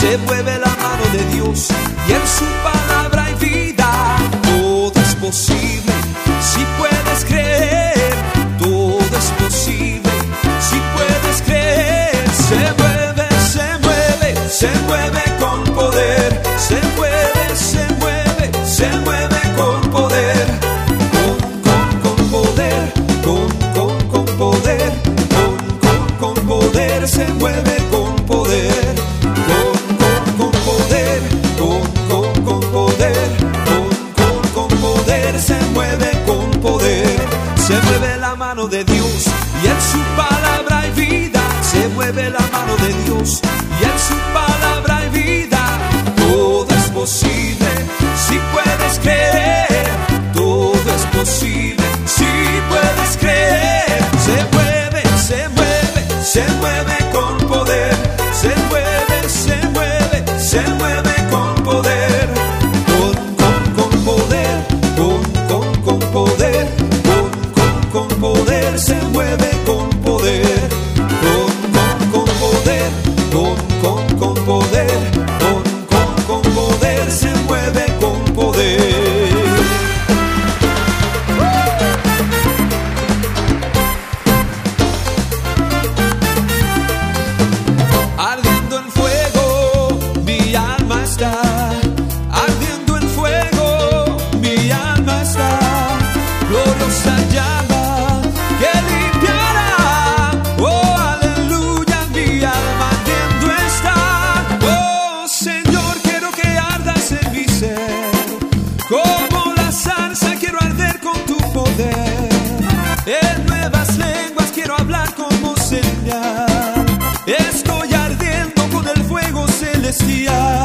se mueve la mano de Dios y en su palabra hay vida. Todo es posible si puedes creer, todo es posible si puedes creer. Se mueve, se mueve, se mueve con poder, se mueve, se mueve, se mueve con poder, con poder, con poder, con poder, se mueve con poder, con poder, con poder, con poder, se mueve con poder. Se mueve la mano de Dios y en su palabra hay vida. Se mueve la mano de Dios y en su palabra hay vida. Todo es posible si puedes creer, todo es posible si puedes creer. Se mueve, se mueve, se mueve con poder, se mueve, se mueve, se mueve con poder, con poder, con poder, con poder, se mueve con poder, con poder, con poder, con poder, se mueve con poder. Ardiendo en fuego, mi alma está. Ardiendo en fuego, mi alma está. Gloriosa llama que limpiará. Oh, aleluya, mi alma ardiendo está. Oh, Señor, quiero que ardas en mi ser. Como la salsa quiero arder con tu poder. En nuevas lenguas quiero hablar como señal. Estoy ardiendo con el fuego celestial.